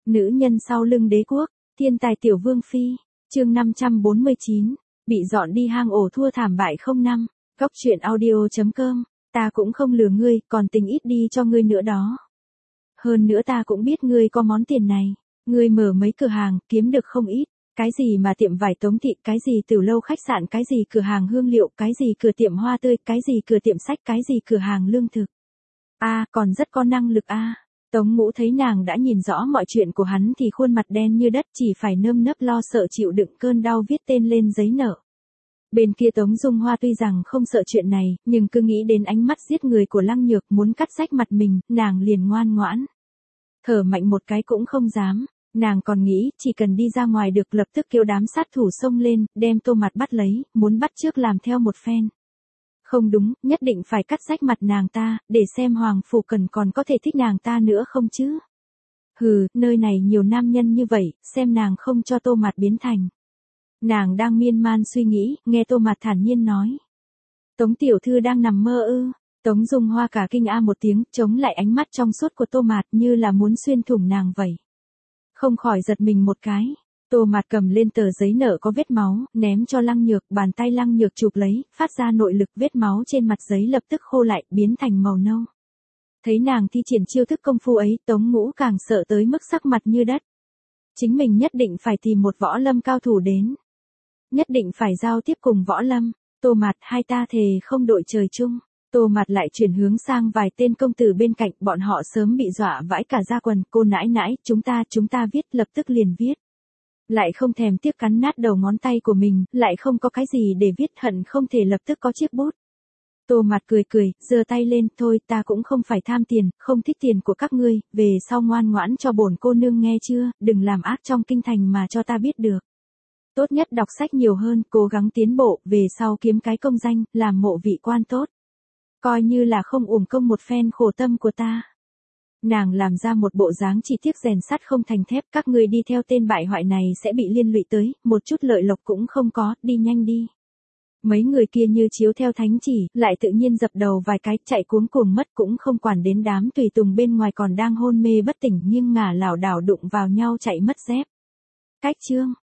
Nữ nhân sau lưng đế quốc, thiên tài tiểu vương phi, chương 549, bị dọn đi hang ổ thua thảm bại 05, góc truyện audio.com, ta cũng không lừa ngươi, còn tình ít đi cho ngươi nữa đó. Hơn nữa ta cũng biết ngươi có món tiền này, ngươi mở mấy cửa hàng, kiếm được không ít, cái gì mà tiệm vải Tống Thị, cái gì tiểu lâu khách sạn, cái gì cửa hàng hương liệu, cái gì cửa tiệm hoa tươi, cái gì cửa tiệm sách, cái gì cửa hàng lương thực. Còn rất có năng lực Tống Ngũ thấy nàng đã nhìn rõ mọi chuyện của hắn thì khuôn mặt đen như đất, chỉ phải nơm nớp lo sợ chịu đựng cơn đau viết tên lên giấy nợ. Bên kia Tống Dung Hoa tuy rằng không sợ chuyện này, nhưng cứ nghĩ đến ánh mắt giết người của Lăng Nhược muốn cắt rách mặt mình, nàng liền ngoan ngoãn. Thở mạnh một cái cũng không dám, nàng còn nghĩ chỉ cần đi ra ngoài được lập tức kêu đám sát thủ xông lên, đem Tô Mạt bắt lấy, muốn bắt trước làm theo một phen. Không đúng, nhất định phải cắt rách mặt nàng ta, để xem Hoàng Phủ Cần còn có thể thích nàng ta nữa không chứ. Hừ, nơi này nhiều nam nhân như vậy, xem nàng không cho Tô Mạt biến thành. Nàng đang miên man suy nghĩ, nghe Tô Mạt thản nhiên nói. Tống tiểu thư đang nằm mơ ư? Tống Dung Hoa cả kinh một tiếng, chống lại ánh mắt trong suốt của Tô Mạt như là muốn xuyên thủng nàng vậy. Không khỏi giật mình một cái. Tô Mạt cầm lên tờ giấy nợ có vết máu, ném cho Lăng Nhược, bàn tay Lăng Nhược chụp lấy, phát ra nội lực, vết máu trên mặt giấy lập tức khô lại, biến thành màu nâu. Thấy nàng thi triển chiêu thức công phu ấy, Tống Ngũ càng sợ tới mức sắc mặt như đất. Chính mình nhất định phải tìm một võ lâm cao thủ đến. Nhất định phải giao tiếp cùng võ lâm. Tô Mạt, hai ta thề không đội trời chung. Tô Mạt lại chuyển hướng sang vài tên công tử bên cạnh, bọn họ sớm bị dọa vãi cả da quần. Cô nãi nãi, chúng ta viết, lập tức liền viết. Lại không thèm tiếc cắn nát đầu ngón tay của mình, lại không có cái gì để viết, hận không thể lập tức có chiếc bút. Tô Mạt cười, giơ tay lên, thôi ta cũng không phải tham tiền, không thích tiền của các ngươi, về sau ngoan ngoãn cho bổn cô nương nghe chưa, đừng làm ác trong kinh thành mà cho ta biết được. Tốt nhất đọc sách nhiều hơn, cố gắng tiến bộ, về sau kiếm cái công danh, làm mộ vị quan tốt. Coi như là không uổng công một phen khổ tâm của ta. Nàng làm ra một bộ dáng chỉ tiếc rèn sắt không thành thép, các ngươi đi theo tên bại hoại này sẽ bị liên lụy tới, một chút lợi lộc cũng không có, đi nhanh đi. Mấy người kia như chiếu theo thánh chỉ, lại tự nhiên dập đầu vài cái, chạy cuống cuồng mất, cũng không quản đến đám tùy tùng bên ngoài còn đang hôn mê bất tỉnh nhưng ngả lảo đảo đụng vào nhau chạy mất dép. Cách chương